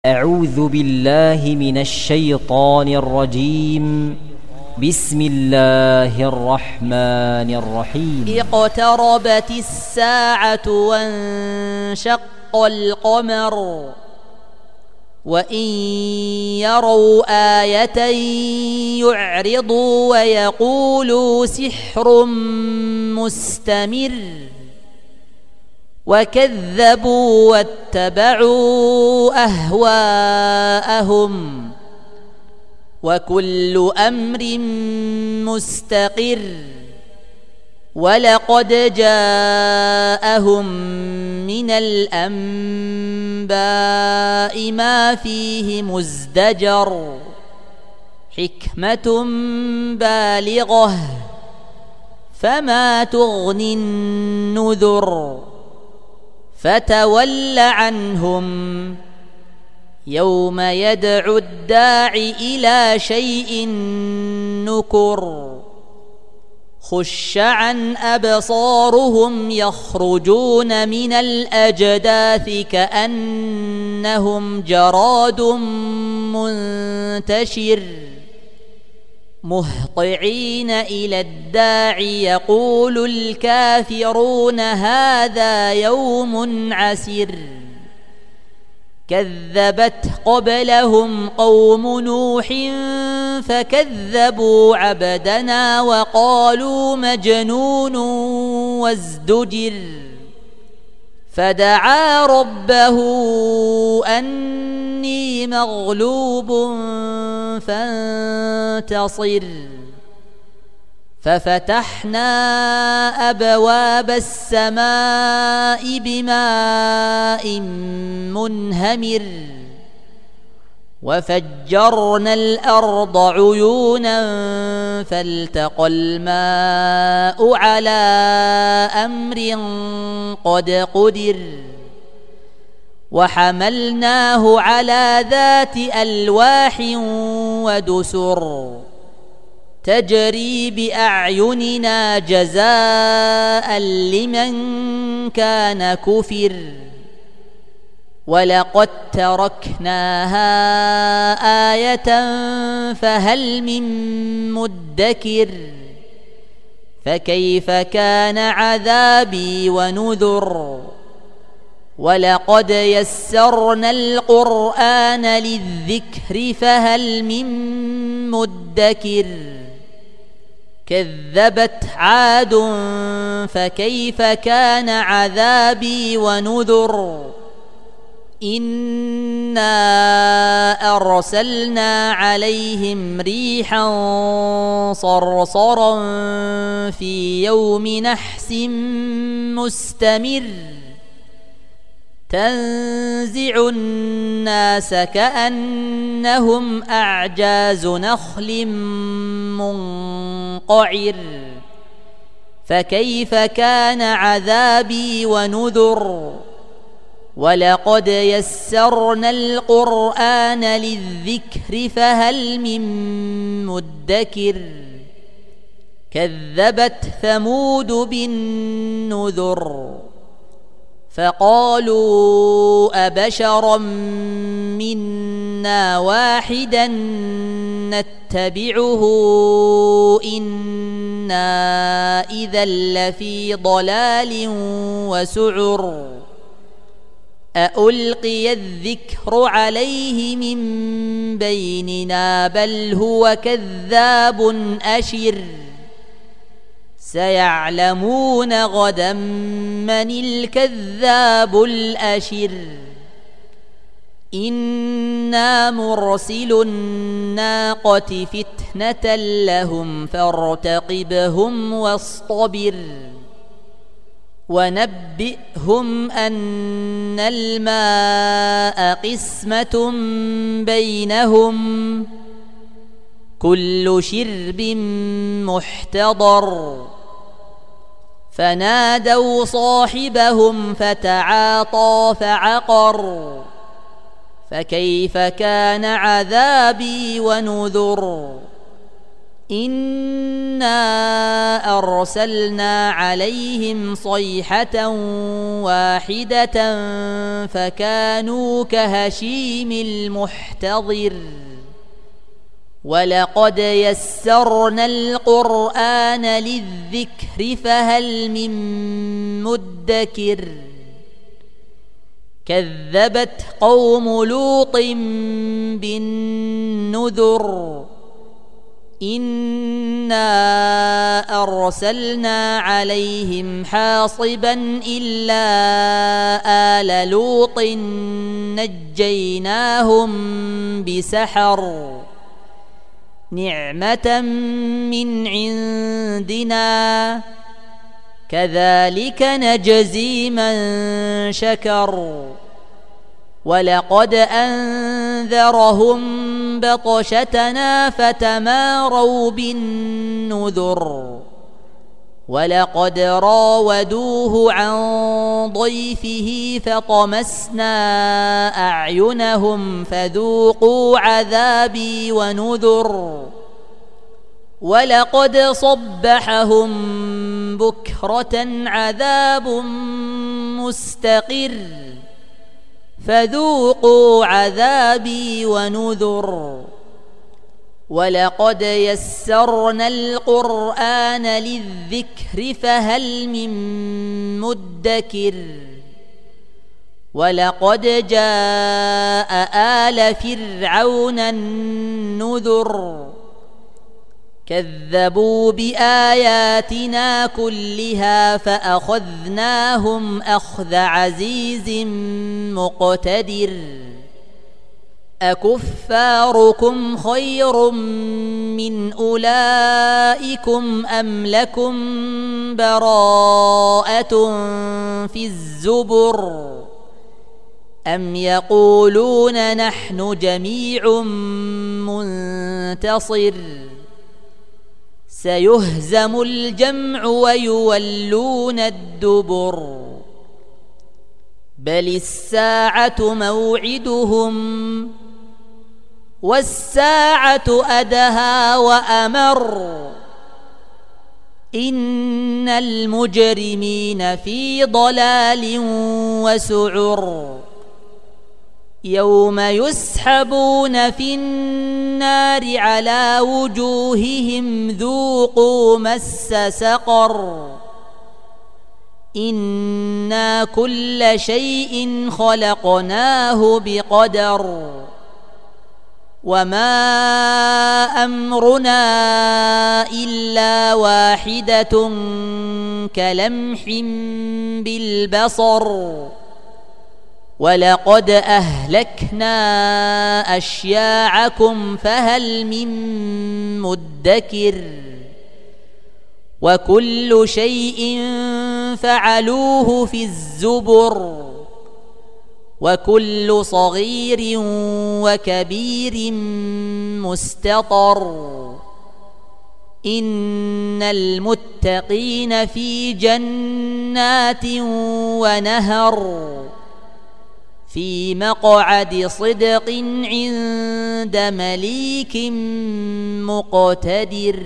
أعوذ بالله من الشيطان الرجيم. بسم الله الرحمن الرحيم. اقتربت الساعة وانشق القمر وإن يروا آية يعرضوا ويقولوا سحر مستمر وكذبوا واتبعوا أهواءهم وكل أمر مستقر ولقد جاءهم من الأنباء ما فيه مزدجر حكمة بالغة فما تغني النذر فتول عنهم يوم يدعو الداع إلى شيء نكر خش عن أبصارهم يخرجون من الأجداث كأنهم جراد منتشر مهطعين إلى الداع يقول الكافرون هذا يوم عسر كذبت قبلهم قوم نوح فكذبوا عبدنا وقالوا مجنون وازدجر فدعا ربه أني مغلوب فانتصر ففتحنا أبواب السماء بماء منهمر وفجرنا الأرض عيونا فالتقى الماء على أمر قد قدر وحملناه على ذات ألواح ودسر تجري بأعيننا جزاء لمن كان كفر ولقد تركناها آية فهل من مدكر فكيف كان عذابي ونذر ولقد يسرنا القرآن للذكر فهل من مدكر كذبت عاد فكيف كان عذابي ونذر إنا أرسلنا عليهم ريحا صرصرا في يوم نحس مستمر تنزع الناس كأنهم أعجاز نخل منقعر فكيف كان عذابي ونذر ولقد يسرنا القرآن للذكر فهل من مدكر كذبت ثمود بالنذر فقالوا أبشرا منا واحدا نتبعه إنا إذا لفي ضلال وسعر أألقي الذكر عليه من بيننا بل هو كذاب أشر سيعلمون غدا من الكذاب الأشر إنا مرسل الناقة فتنة لهم فارتقبهم واصطبر ونبئهم أن الماء قسمة بينهم كل شرب محتضر فنادوا صاحبهم فتعاطى فعقر فكيف كان عذابي ونذر إنا أرسلنا عليهم صيحة واحدة فكانوا كهشيم المحتضر ولقد يسرنا القرآن للذكر فهل من مدكر كذبت قوم لوط بالنذر إنا أرسلنا عليهم حاصبا إلا آل لوط نجيناهم بسحر نعمة من عندنا كذلك نجزي من شكر ولقد أنذرهم بطشتنا فتماروا بالنذر ولقد راودوه عن ضيفه فطمسنا أعينهم فذوقوا عذابي ونذر ولقد صبحهم بكرة عذاب مستقر فذوقوا عذابي ونذر ولقد يسرنا القرآن للذكر فهل من مدكر ولقد جاء آل فرعون النذر كذبوا بآياتنا كلها فأخذناهم أخذ عزيز مقتدر أكفاركم خير من أولئكم أم لكم براءة في الزبر أم يقولون نحن جميع منتصر سيهزم الجمع ويولون الدبر بل الساعة موعدهم والساعة أدهى وأمر إن المجرمين في ضلال وسعر يوم يسحبون في النار على وجوههم ذوقوا مس سقر إنا كل شيء خلقناه بقدر وما أمرنا إلا واحدة كلمح بالبصر ولقد أهلكنا أشياعكم فهل من مدكر وكل شيء فعلوه في الزبر وكل صغير وكبير مستطر إن المتقين في جنات ونهر في مقعد صدق عند مليك مقتدر